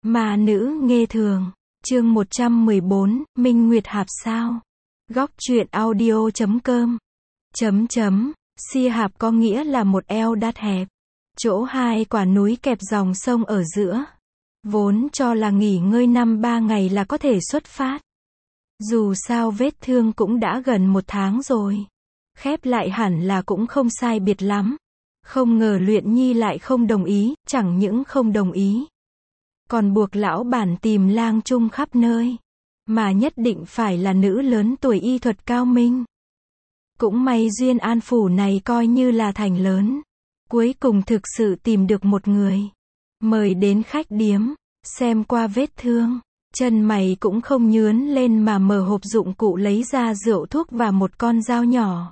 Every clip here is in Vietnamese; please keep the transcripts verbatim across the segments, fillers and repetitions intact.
Ma nữ nghê thường. Chương một trăm mười bốn, Minh Nguyệt Hạp sao? Góc truyện audio chấm com. Chấm chấm, si hạp có nghĩa là một eo đắt hẹp. Chỗ hai quả núi kẹp dòng sông ở giữa. Vốn cho là nghỉ ngơi năm ba ngày là có thể xuất phát. Dù sao vết thương cũng đã gần một tháng rồi. Khép lại hẳn là cũng không sai biệt lắm. Không ngờ Luyện Nhi lại không đồng ý, chẳng những không đồng ý. Còn buộc lão bản tìm lang chung khắp nơi. Mà nhất định phải là nữ lớn tuổi y thuật cao minh. Cũng may duyên an phủ này coi như là thành lớn. Cuối cùng thực sự tìm được một người. Mời đến khách điếm, xem qua vết thương. Chân mày cũng không nhướn lên mà mở hộp dụng cụ lấy ra rượu thuốc và một con dao nhỏ.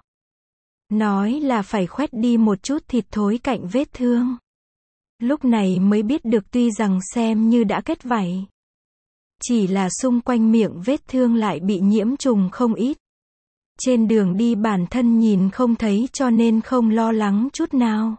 Nói là phải khoét đi một chút thịt thối cạnh vết thương. Lúc này mới biết được tuy rằng xem như đã kết vảy. Chỉ là xung quanh miệng vết thương lại bị nhiễm trùng không ít. Trên đường đi bản thân nhìn không thấy cho nên không lo lắng chút nào.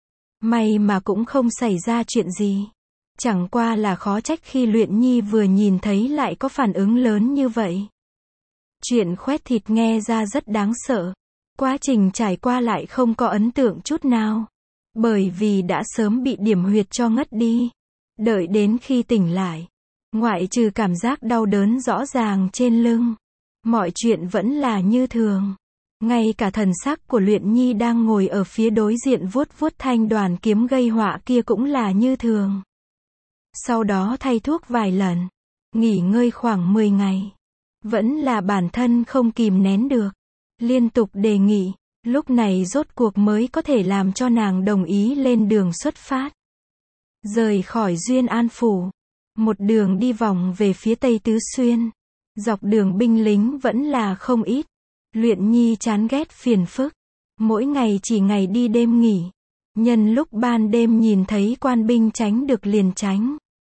May mà cũng không xảy ra chuyện gì. Chẳng qua là khó trách khi Luyện Nhi vừa nhìn thấy lại có phản ứng lớn như vậy. Chuyện khoét thịt nghe ra rất đáng sợ. Quá trình trải qua lại không có ấn tượng chút nào. Bởi vì đã sớm bị điểm huyệt cho ngất đi. Đợi đến khi tỉnh lại. Ngoại trừ cảm giác đau đớn rõ ràng trên lưng. Mọi chuyện vẫn là như thường. Ngay cả thần sắc của Luyện Nhi đang ngồi ở phía đối diện vuốt vuốt thanh đoàn kiếm gây họa kia cũng là như thường. Sau đó thay thuốc vài lần. Nghỉ ngơi khoảng mười ngày. Vẫn là bản thân không kìm nén được. Liên tục đề nghị. Lúc này rốt cuộc mới có thể làm cho nàng đồng ý lên đường xuất phát. Rời khỏi Duyên An Phủ. Một đường đi vòng về phía Tây Tứ Xuyên. Dọc đường binh lính vẫn là không ít. Luyện Nhi chán ghét phiền phức. Mỗi ngày chỉ ngày đi đêm nghỉ. Nhân lúc ban đêm nhìn thấy quan binh tránh được liền tránh.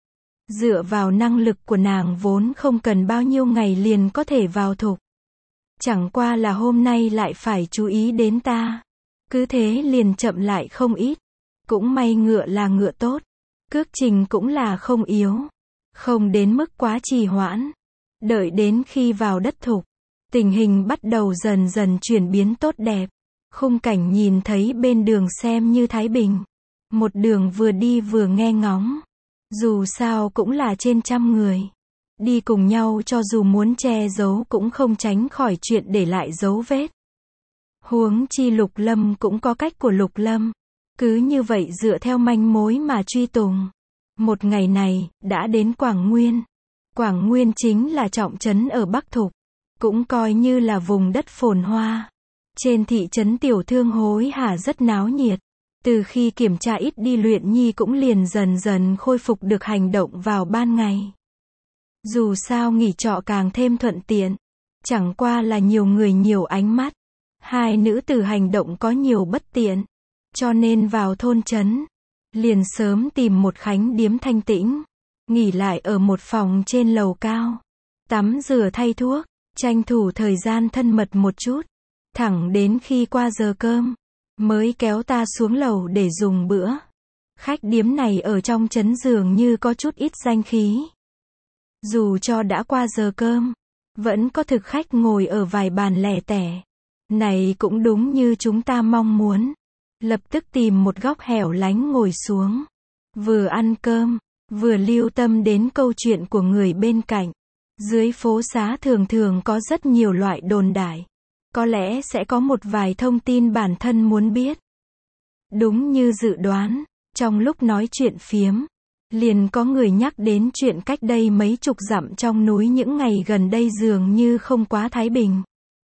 Dựa vào năng lực của nàng vốn không cần bao nhiêu ngày liền có thể vào thục. Chẳng qua là hôm nay lại phải chú ý đến ta. Cứ thế liền chậm lại không ít. Cũng may ngựa là ngựa tốt. Cước trình cũng là không yếu. Không đến mức quá trì hoãn. Đợi đến khi vào đất thục. Tình hình bắt đầu dần dần chuyển biến tốt đẹp. Khung cảnh nhìn thấy bên đường xem như thái bình. Một đường vừa đi vừa nghe ngóng. Dù sao cũng là trên trăm người. Đi cùng nhau cho dù muốn che giấu cũng không tránh khỏi chuyện để lại dấu vết. Huống chi Lục Lâm cũng có cách của Lục Lâm. Cứ như vậy dựa theo manh mối mà truy tùng. Một ngày này, đã đến Quảng Nguyên. Quảng Nguyên chính là trọng trấn ở Bắc Thục. Cũng coi như là vùng đất phồn hoa. Trên thị trấn tiểu thương hối hả rất náo nhiệt. Từ khi kiểm tra ít đi Luyện Nhi cũng liền dần dần khôi phục được hành động vào ban ngày. Dù sao nghỉ trọ càng thêm thuận tiện. Chẳng qua là nhiều người nhiều ánh mắt. Hai nữ tử hành động có nhiều bất tiện. Cho nên vào thôn trấn. Liền sớm tìm một khánh điếm thanh tĩnh. Nghỉ lại ở một phòng trên lầu cao. Tắm rửa thay thuốc. Tranh thủ thời gian thân mật một chút. Thẳng đến khi qua giờ cơm. Mới kéo ta xuống lầu để dùng bữa. Khách điếm này ở trong trấn dường như có chút ít danh khí. Dù cho đã qua giờ cơm. Vẫn có thực khách ngồi ở vài bàn lẻ tẻ. Này cũng đúng như chúng ta mong muốn. Lập tức tìm một góc hẻo lánh ngồi xuống. Vừa ăn cơm. Vừa lưu tâm đến câu chuyện của người bên cạnh. Dưới phố xá thường thường có rất nhiều loại đồn đại. Có lẽ sẽ có một vài thông tin bản thân muốn biết. Đúng như dự đoán, trong lúc nói chuyện phiếm, liền có người nhắc đến chuyện cách đây mấy chục dặm trong núi những ngày gần đây dường như không quá thái bình.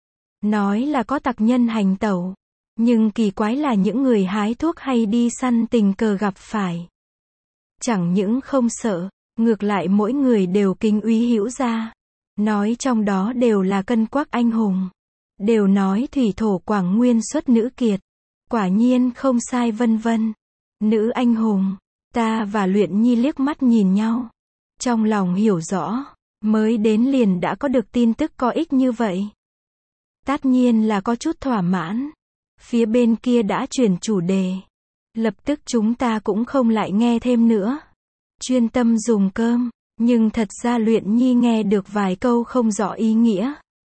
Nói là có tặc nhân hành tẩu, nhưng kỳ quái là những người hái thuốc hay đi săn tình cờ gặp phải. Chẳng những không sợ, ngược lại mỗi người đều kính úy hữu gia. Nói trong đó đều là cân quắc anh hùng. Đều nói thủy thổ Quảng Nguyên xuất nữ kiệt. Quả nhiên không sai vân vân. Nữ anh hùng. Ta và Luyện Nhi liếc mắt nhìn nhau. Trong lòng hiểu rõ. Mới đến liền đã có được tin tức có ích như vậy. Tất nhiên là có chút thỏa mãn. Phía bên kia đã chuyển chủ đề. Lập tức chúng ta cũng không lại nghe thêm nữa. chuyên tâm dùng cơm, nhưng thật ra Luyện Nhi nghe được vài câu không rõ ý nghĩa.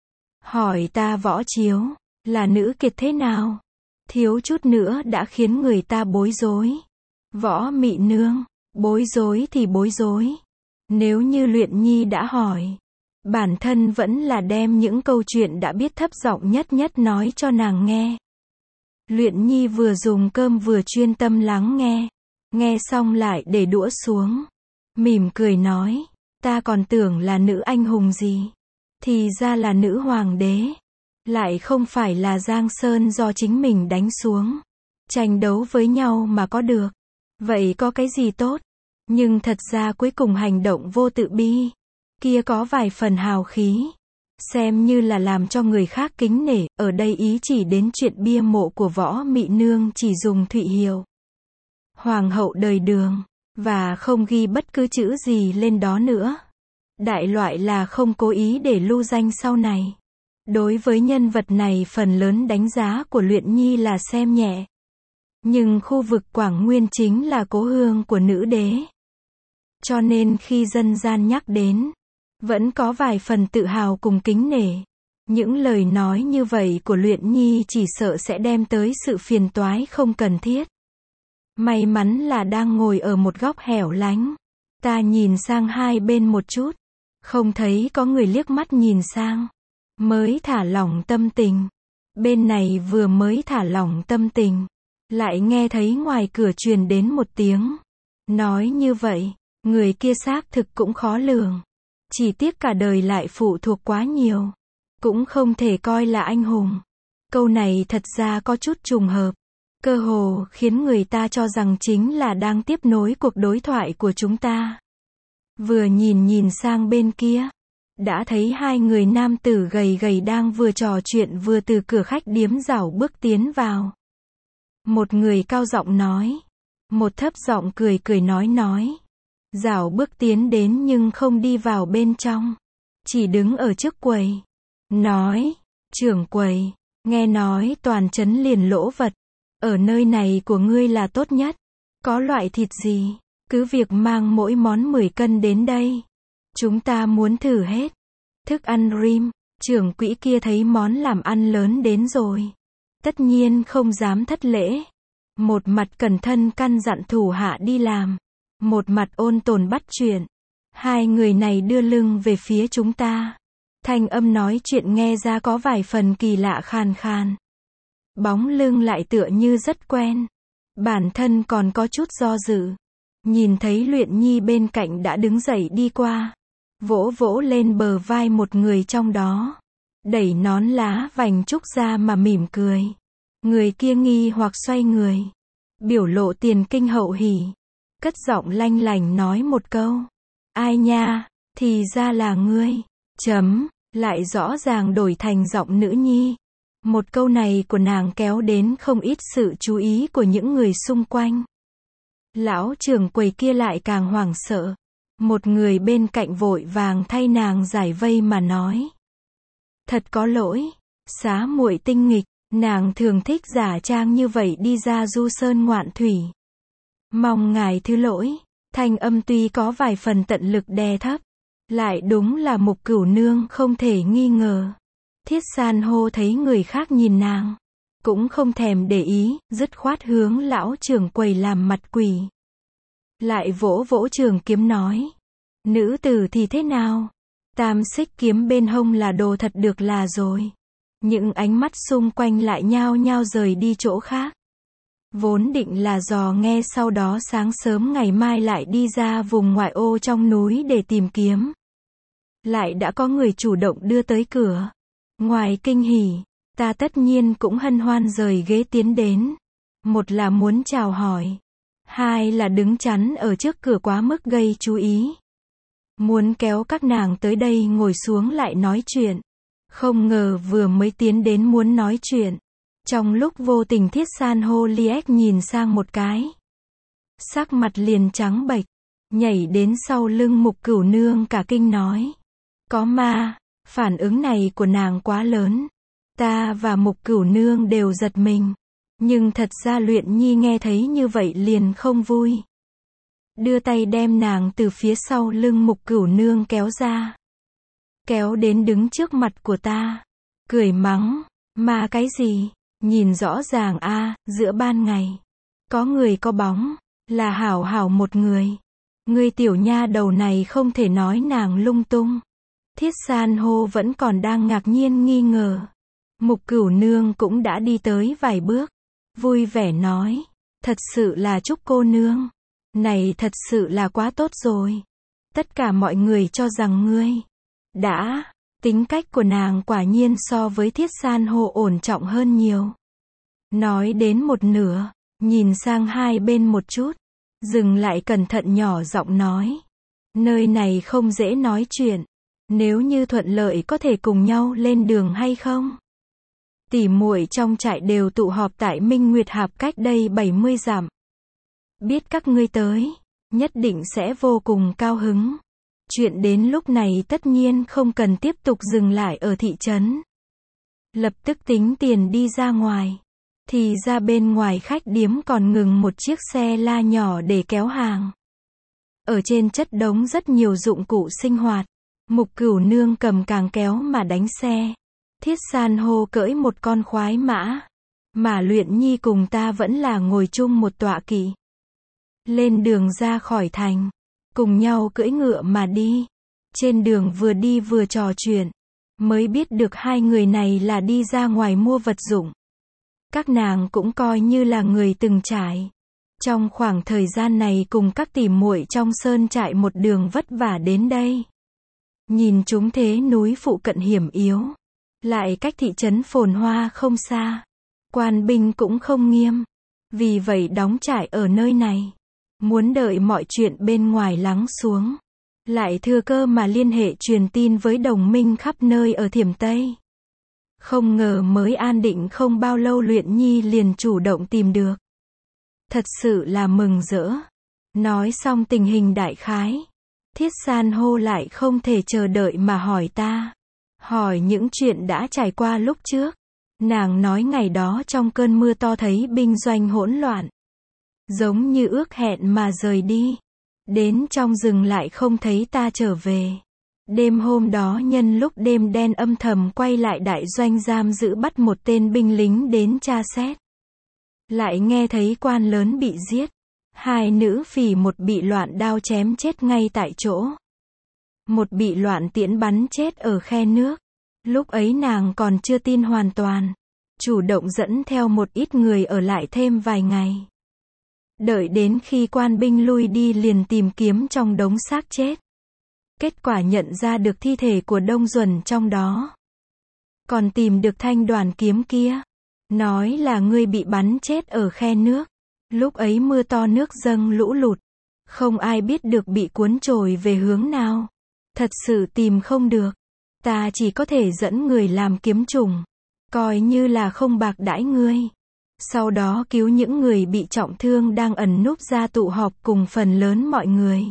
Hỏi ta Võ Chiếu, là nữ kiệt thế nào? Thiếu chút nữa đã khiến người ta bối rối. Võ Mị Nương, bối rối thì bối rối. Nếu như Luyện Nhi đã hỏi, bản thân vẫn là đem những câu chuyện đã biết thấp giọng nhất nhất nói cho nàng nghe. Luyện Nhi vừa dùng cơm vừa chuyên tâm lắng nghe. Nghe xong lại để đũa xuống. Mỉm cười nói, ta còn tưởng là nữ anh hùng gì. Thì ra là nữ hoàng đế. Lại không phải là Giang Sơn do chính mình đánh xuống. Tranh đấu với nhau mà có được. Vậy có cái gì tốt? Nhưng thật ra cuối cùng hành động vô tự bi. Kia có vài phần hào khí. Xem như là làm cho người khác kính nể. Ở đây ý chỉ đến chuyện bia mộ của Võ Mị Nương chỉ dùng thụy hiệu. Hoàng hậu đời Đường. Và không ghi bất cứ chữ gì lên đó nữa. Đại loại là không cố ý để lưu danh sau này. Đối với nhân vật này phần lớn đánh giá của Luyện Nhi là xem nhẹ. Nhưng khu vực Quảng Nguyên chính là cố hương của nữ đế. Cho nên khi dân gian nhắc đến, vẫn có vài phần tự hào cùng kính nể. Những lời nói như vậy của Luyện Nhi chỉ sợ sẽ đem tới sự phiền toái không cần thiết. May mắn là đang ngồi ở một góc hẻo lánh. Ta nhìn sang hai bên một chút. Không thấy có người liếc mắt nhìn sang. Mới thả lỏng tâm tình. Bên này vừa mới thả lỏng tâm tình. Lại nghe thấy ngoài cửa truyền đến một tiếng. Nói như vậy, người kia xác thực cũng khó lường. Chỉ tiếc cả đời lại phụ thuộc quá nhiều. Cũng không thể coi là anh hùng. Câu này thật ra có chút trùng hợp. Cơ hồ khiến người ta cho rằng chính là đang tiếp nối cuộc đối thoại của chúng ta. Vừa nhìn nhìn sang bên kia, đã thấy hai người nam tử gầy gầy đang vừa trò chuyện vừa từ cửa khách điếm rảo bước tiến vào. Một người cao giọng nói, một thấp giọng cười cười nói nói. Rảo bước tiến đến nhưng không đi vào bên trong, chỉ đứng ở trước quầy. Nói, trưởng quầy, nghe nói toàn trấn liền lỗ vật. Ở nơi này của ngươi là tốt nhất. Có loại thịt gì, cứ việc mang mỗi món mười cân đến đây. Chúng ta muốn thử hết. Thức ăn rim, trưởng quỹ kia thấy món làm ăn lớn đến rồi. Tất nhiên không dám thất lễ. Một mặt cẩn thân căn dặn thủ hạ đi làm. Một mặt ôn tồn bắt chuyện. Hai người này đưa lưng về phía chúng ta. Thanh âm nói chuyện nghe ra có vài phần kỳ lạ khàn khàn. Bóng lưng lại tựa như rất quen. Bản thân còn có chút do dự. Nhìn thấy Luyện Nhi bên cạnh đã đứng dậy đi qua. Vỗ vỗ lên bờ vai một người trong đó. Đẩy nón lá vành trúc ra mà mỉm cười. Người kia nghi hoặc xoay người. Biểu lộ tiền kinh hậu hỉ. Cất giọng lanh lành nói một câu. Ai nha, thì ra là ngươi. Chấm, lại rõ ràng đổi thành giọng nữ nhi. Một câu này của nàng kéo đến không ít sự chú ý của những người xung quanh. Lão trưởng quầy kia lại càng hoảng sợ. Một người bên cạnh vội vàng thay nàng giải vây mà nói. Thật có lỗi, xá muội tinh nghịch, nàng thường thích giả trang như vậy đi ra du sơn ngoạn thủy. Mong ngài thứ lỗi, thanh âm tuy có vài phần tận lực đè thấp. Lại đúng là Mục Cửu Nương không thể nghi ngờ. Thiết San hô thấy người khác nhìn nàng, cũng không thèm để ý, dứt khoát hướng lão trưởng quầy làm mặt quỷ. Lại vỗ vỗ trường kiếm nói, nữ tử thì thế nào? Tam xích kiếm bên hông là đồ thật được là rồi. Những ánh mắt xung quanh lại nhao nhao rời đi chỗ khác. Vốn định là dò nghe sau đó sáng sớm ngày mai lại đi ra vùng ngoại ô trong núi để tìm kiếm. Lại đã có người chủ động đưa tới cửa. Ngoài kinh hỉ, ta tất nhiên cũng hân hoan rời ghế tiến đến. Một là muốn chào hỏi. Hai là đứng chắn ở trước cửa quá mức gây chú ý. Muốn kéo các nàng tới đây ngồi xuống lại nói chuyện. Không ngờ vừa mới tiến đến muốn nói chuyện. Trong lúc vô tình Thiết San hô liếc nhìn sang một cái. Sắc mặt liền trắng bệch. Nhảy đến sau lưng Mục Cửu Nương cả kinh nói. Có ma. Phản ứng này của nàng quá lớn. Ta và Mục Cửu Nương đều giật mình. Nhưng thật ra Luyện Nhi nghe thấy như vậy liền không vui. đưa tay đem nàng từ phía sau lưng Mục Cửu Nương kéo ra. Kéo đến đứng trước mặt của ta. Cười mắng, mà cái gì? Nhìn rõ ràng a, giữa ban ngày. Có người có bóng, là hảo hảo một người. Người tiểu nha đầu này không thể nói nàng lung tung. Thiết san hô vẫn còn đang ngạc nhiên nghi ngờ. Mục Cửu Nương cũng đã đi tới vài bước. Vui vẻ nói, thật sự là Trúc cô nương. Này thật sự là quá tốt rồi. Tất cả mọi người cho rằng ngươi đã, tính cách của nàng quả nhiên so với Thiết san hô ổn trọng hơn nhiều. Nói đến một nửa, nhìn sang hai bên một chút, dừng lại cẩn thận nhỏ giọng nói. Nơi này không dễ nói chuyện, nếu như thuận lợi có thể cùng nhau lên đường hay không? Tỷ muội trong trại đều tụ họp tại Minh Nguyệt Hạp cách đây bảy mươi dặm. Biết các ngươi tới, nhất định sẽ vô cùng cao hứng. Chuyện đến lúc này tất nhiên không cần tiếp tục dừng lại ở thị trấn. Lập tức tính tiền đi ra ngoài. Thì ra bên ngoài khách điếm còn ngừng một chiếc xe la nhỏ để kéo hàng. Ở trên chất đống rất nhiều dụng cụ sinh hoạt. Mục Cửu Nương cầm càng kéo mà đánh xe. Thiết san hô cưỡi một con khoái mã. Mà Luyện Nhi cùng ta vẫn là ngồi chung một tọa kỵ. Lên đường ra khỏi thành. Cùng nhau cưỡi ngựa mà đi. Trên đường vừa đi vừa trò chuyện. Mới biết được hai người này là đi ra ngoài mua vật dụng. Các nàng cũng coi như là người từng trải. Trong khoảng thời gian này cùng các tỷ muội trong sơn trại một đường vất vả đến đây. Nhìn chúng thế núi phụ cận hiểm yếu. Lại cách thị trấn phồn hoa không xa. Quan binh cũng không nghiêm. Vì vậy đóng trại ở nơi này. Muốn đợi mọi chuyện bên ngoài lắng xuống. Lại thừa cơ mà liên hệ truyền tin với đồng minh khắp nơi ở Thiểm Tây. Không ngờ mới an định không bao lâu Luyện Nhi liền chủ động tìm được. Thật sự là mừng rỡ. Nói xong tình hình đại khái. Thiết san hô lại không thể chờ đợi mà hỏi ta. Hỏi những chuyện đã trải qua lúc trước. Nàng nói ngày đó trong cơn mưa to thấy binh doanh hỗn loạn. Giống như ước hẹn mà rời đi. Đến trong rừng lại không thấy ta trở về. Đêm hôm đó nhân lúc đêm đen âm thầm quay lại đại doanh giam giữ bắt một tên binh lính đến tra xét. Lại nghe thấy quan lớn bị giết. Hai nữ phỉ một bị loạn đao chém chết ngay tại chỗ. Một bị loạn tiễn bắn chết ở khe nước. Lúc ấy nàng còn chưa tin hoàn toàn. Chủ động dẫn theo một ít người ở lại thêm vài ngày. Đợi đến khi quan binh lui đi liền tìm kiếm trong đống xác chết. Kết quả nhận ra được thi thể của Đông Duẩn trong đó. Còn tìm được thanh đoàn kiếm kia. Nói là ngươi bị bắn chết ở khe nước. Lúc ấy mưa to nước dâng lũ lụt. Không ai biết được bị cuốn trôi về hướng nào. Thật sự tìm không được. Ta chỉ có thể dẫn người làm kiếm trùng. Coi như là không bạc đãi ngươi. Sau đó cứu những người bị trọng thương đang ẩn núp ra tụ họp cùng phần lớn mọi người.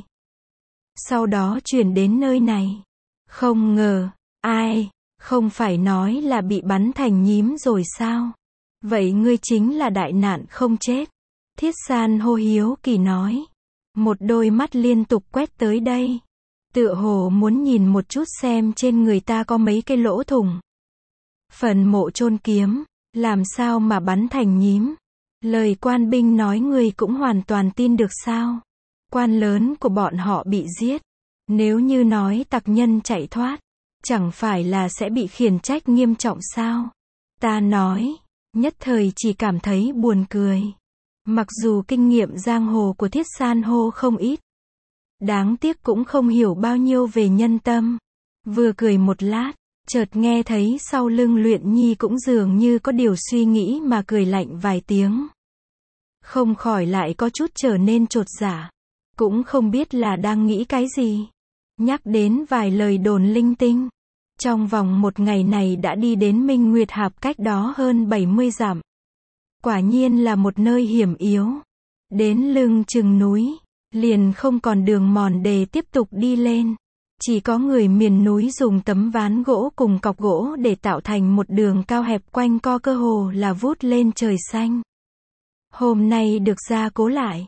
Sau đó chuyển đến nơi này. Không ngờ, ai, không phải nói là bị bắn thành nhím rồi sao? Vậy ngươi chính là đại nạn không chết. Thiết san hô hiếu kỳ nói. Một đôi mắt liên tục quét tới đây. Tựa hồ muốn nhìn một chút xem trên người ta có mấy cái lỗ thủng. Phần mộ chôn kiếm, làm sao mà bắn thành nhím? Lời quan binh nói ngươi cũng hoàn toàn tin được sao? Quan lớn của bọn họ bị giết. Nếu như nói tặc nhân chạy thoát, chẳng phải là sẽ bị khiển trách nghiêm trọng sao? Ta nói, nhất thời chỉ cảm thấy buồn cười. Mặc dù kinh nghiệm giang hồ của Thiết san hô không ít. Đáng tiếc cũng không hiểu bao nhiêu về nhân tâm. Vừa cười một lát, chợt nghe thấy sau lưng Luyện Nhi cũng dường như có điều suy nghĩ mà cười lạnh vài tiếng. Không khỏi lại có chút trở nên chột dạ. Cũng không biết là đang nghĩ cái gì. Nhắc đến vài lời đồn linh tinh. Trong vòng một ngày này đã đi đến Minh Nguyệt Hạp cách đó hơn bảy mươi dặm. Quả nhiên là một nơi hiểm yếu. Đến lưng chừng núi, liền không còn đường mòn để tiếp tục đi lên. Chỉ có người miền núi dùng tấm ván gỗ cùng cọc gỗ để tạo thành một đường cao hẹp quanh co cơ hồ là vút lên trời xanh. Hôm nay được gia cố lại.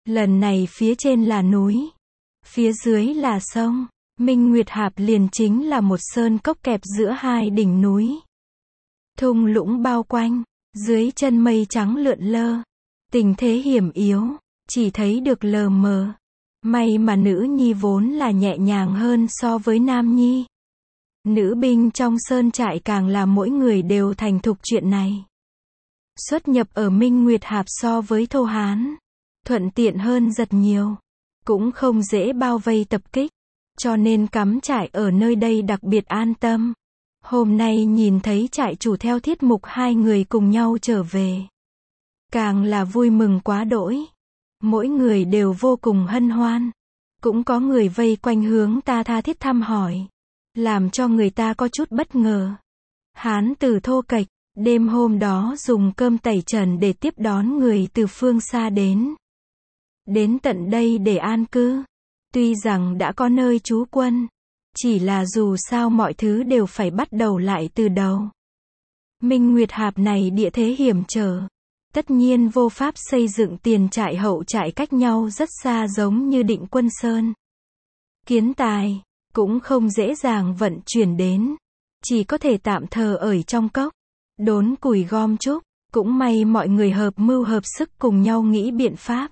Lần này phía trên là núi, phía dưới là sông. Minh Nguyệt Hạp liền chính là một sơn cốc kẹp giữa hai đỉnh núi. Thung lũng bao quanh, dưới chân mây trắng lượn lơ. Tình thế hiểm yếu, chỉ thấy được lờ mờ. May mà nữ nhi vốn là nhẹ nhàng hơn so với nam nhi. Nữ binh trong sơn trại càng là mỗi người đều thành thục chuyện này. Xuất nhập ở Minh Nguyệt Hạp so với Thô Hán, thuận tiện hơn rất nhiều. Cũng không dễ bao vây tập kích, cho nên cắm trại ở nơi đây đặc biệt an tâm. Hôm nay nhìn thấy trại chủ theo Thiết Mục hai người cùng nhau trở về, càng là vui mừng quá đỗi. Mỗi người đều vô cùng hân hoan. Cũng có người vây quanh hướng ta tha thiết thăm hỏi, làm cho người ta có chút bất ngờ. Hán tử thô kệch, đêm hôm đó dùng cơm tẩy trần để tiếp đón người từ phương xa đến. Đến tận đây để an cư. Tuy rằng đã có nơi trú quân, chỉ là dù sao mọi thứ đều phải bắt đầu lại từ đầu. Minh Nguyệt Hạp này địa thế hiểm trở, tất nhiên vô pháp xây dựng tiền trại hậu trại cách nhau rất xa giống như Định Quân Sơn. Kiến tài, cũng không dễ dàng vận chuyển đến. Chỉ có thể tạm thờ ở trong cốc, đốn củi gom trúc. Cũng may mọi người hợp mưu hợp sức cùng nhau nghĩ biện pháp.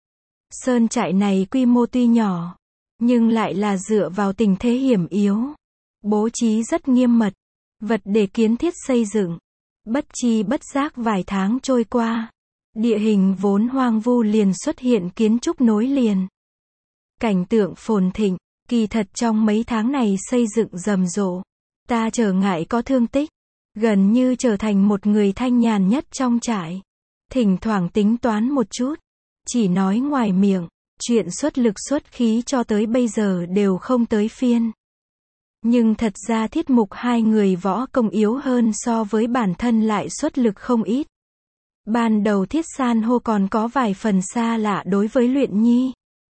Sơn trại này quy mô tuy nhỏ, nhưng lại là dựa vào tình thế hiểm yếu. Bố trí rất nghiêm mật, vật để kiến thiết xây dựng. Bất chi bất giác vài tháng trôi qua, địa hình vốn hoang vu liền xuất hiện kiến trúc nối liền. Cảnh tượng phồn thịnh, kỳ thật trong mấy tháng này xây dựng rầm rộ. Ta trở ngại có thương tích, gần như trở thành một người thanh nhàn nhất trong trại. Thỉnh thoảng tính toán một chút, chỉ nói ngoài miệng, chuyện xuất lực xuất khí cho tới bây giờ đều không tới phiên. Nhưng thật ra Thiết Mục hai người võ công yếu hơn so với bản thân lại xuất lực không ít. Ban đầu Thiết San hô còn có vài phần xa lạ đối với Luyện Nhi.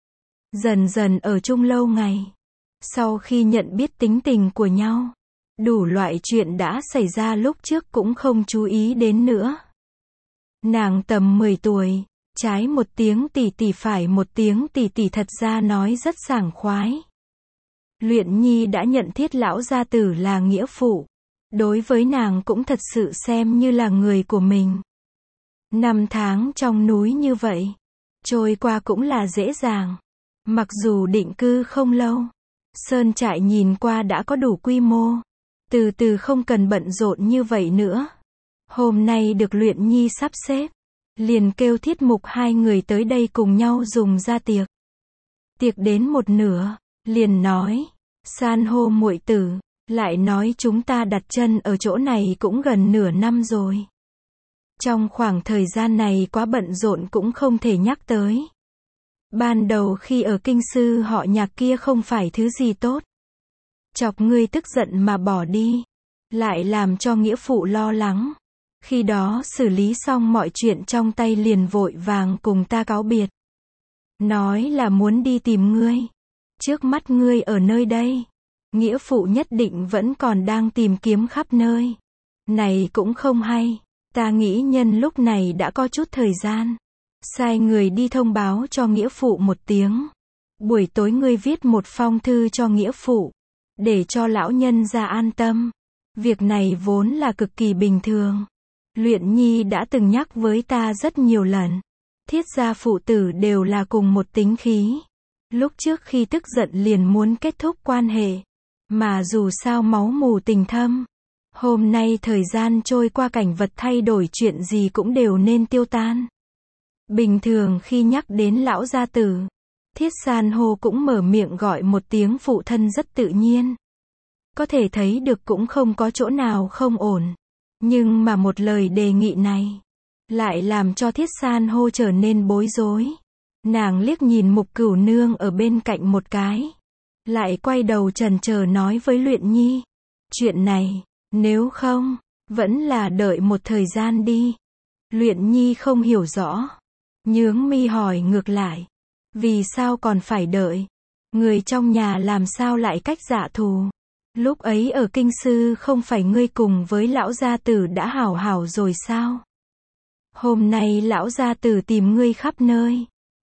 Dần dần ở chung lâu ngày, sau khi nhận biết tính tình của nhau, đủ loại chuyện đã xảy ra lúc trước cũng không chú ý đến nữa. Nàng tầm mười tuổi, trái một tiếng tỷ tỷ phải một tiếng tỷ tỷ thật ra nói rất sảng khoái. Luyện Nhi đã nhận Thiết lão gia tử là nghĩa phụ. Đối với nàng cũng thật sự xem như là người của mình. Năm tháng trong núi như vậy, trôi qua cũng là dễ dàng. Mặc dù định cư không lâu, sơn trại nhìn qua đã có đủ quy mô. Từ từ không cần bận rộn như vậy nữa. Hôm nay được Luyện Nhi sắp xếp, liền kêu Thiết Mục hai người tới đây cùng nhau dùng ra tiệc. Tiệc đến một nửa, liền nói, San hô muội tử, lại nói chúng ta đặt chân ở chỗ này cũng gần nửa năm rồi. Trong khoảng thời gian này quá bận rộn cũng không thể nhắc tới. Ban đầu khi ở kinh sư họ Nhạc kia không phải thứ gì tốt. Chọc ngươi tức giận mà bỏ đi, lại làm cho nghĩa phụ lo lắng. Khi đó xử lý xong mọi chuyện trong tay liền vội vàng cùng ta cáo biệt. Nói là muốn đi tìm ngươi. Trước mắt ngươi ở nơi đây, nghĩa phụ nhất định vẫn còn đang tìm kiếm khắp nơi. Này cũng không hay, ta nghĩ nhân lúc này đã có chút thời gian. Sai người đi thông báo cho nghĩa phụ một tiếng. Buổi tối ngươi viết một phong thư cho nghĩa phụ, để cho lão nhân ra an tâm. Việc này vốn là cực kỳ bình thường. Luyện Nhi đã từng nhắc với ta rất nhiều lần. Thiết gia phụ tử đều là cùng một tính khí. Lúc trước khi tức giận liền muốn kết thúc quan hệ. Mà dù sao máu mù tình thâm. Hôm nay thời gian trôi qua cảnh vật thay đổi chuyện gì cũng đều nên tiêu tan. Bình thường khi nhắc đến lão gia tử, Thiết San hô cũng mở miệng gọi một tiếng phụ thân rất tự nhiên. Có thể thấy được cũng không có chỗ nào không ổn. Nhưng mà một lời đề nghị này, lại làm cho Thiết San hô trở nên bối rối. Nàng liếc nhìn Mục Cửu Nương ở bên cạnh một cái. Lại quay đầu chần chờ nói với Luyện Nhi. Chuyện này, nếu không, vẫn là đợi một thời gian đi. Luyện Nhi không hiểu rõ. Nhướng mi hỏi ngược lại. Vì sao còn phải đợi? Người trong nhà làm sao lại cách dạ thù? Lúc ấy ở kinh sư không phải ngươi cùng với lão gia tử đã hảo hảo rồi sao? Hôm nay lão gia tử tìm ngươi khắp nơi.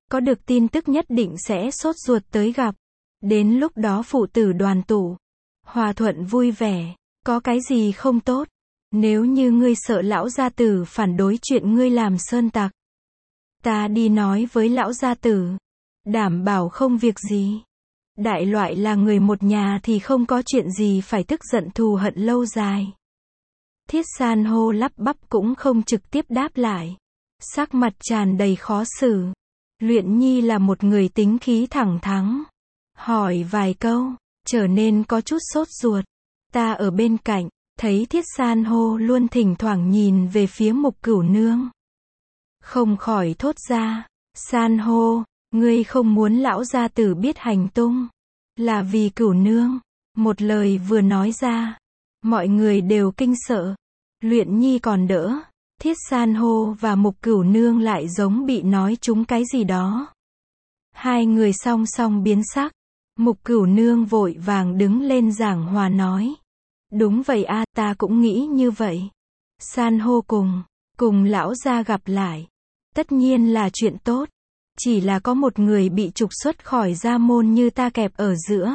có được tin tức nhất định sẽ sốt ruột tới gặp. Đến lúc đó phụ tử đoàn tụ, hòa thuận vui vẻ, có cái gì không tốt. Nếu như ngươi sợ lão gia tử phản đối chuyện ngươi làm sơn tặc, ta đi nói với lão gia tử, đảm bảo không việc gì. Đại loại là người một nhà thì không có chuyện gì phải tức giận thù hận lâu dài. Thiết san hô lắp bắp cũng không trực tiếp đáp lại. Sắc mặt tràn đầy khó xử. Luyện Nhi là một người tính khí thẳng thắn. Hỏi vài câu, trở nên có chút sốt ruột. Ta ở bên cạnh, thấy thiết san hô luôn thỉnh thoảng nhìn về phía Mục Cửu Nương. Không khỏi thốt ra, san hô, ngươi không muốn lão gia tử biết hành tung. Là vì Cửu Nương. Một lời vừa nói ra, mọi người đều kinh sợ. Luyện Nhi còn đỡ, thiết san hô và Mục Cửu Nương lại giống bị nói trúng cái gì đó. Hai người song song biến sắc. Mục Cửu Nương vội vàng đứng lên giảng hòa nói. Đúng vậy a, ta cũng nghĩ như vậy. San hô cùng, cùng lão gia gặp lại. Tất nhiên là chuyện tốt. Chỉ là có một người bị trục xuất khỏi gia môn như ta kẹp ở giữa.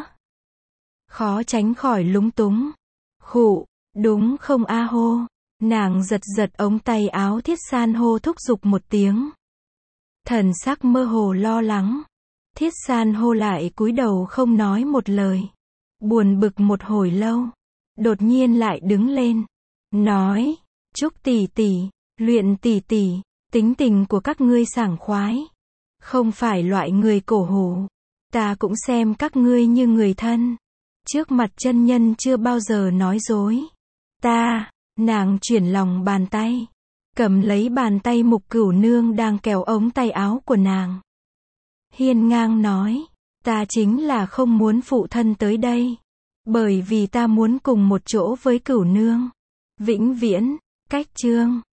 Khó tránh khỏi lúng túng. Khụ, đúng không a hô. Nàng giật giật ống tay áo thiết san hô thúc giục một tiếng. Thần sắc mơ hồ lo lắng. Thiết san hô lại cúi đầu không nói một lời. Buồn bực một hồi lâu. Đột nhiên lại đứng lên. Nói, Trúc tỷ tỷ, Luyện tỷ tỷ, tính tình của các ngươi sảng khoái. Không phải loại người cổ hủ. Ta cũng xem các ngươi như người thân. Trước mặt chân nhân chưa bao giờ nói dối. Ta, nàng chuyển lòng bàn tay. Cầm lấy bàn tay Mục Cửu Nương đang kéo ống tay áo của nàng. Hiên ngang nói, ta chính là không muốn phụ thân tới đây. Bởi vì ta muốn cùng một chỗ với Cửu Nương. Vĩnh viễn, cách chương.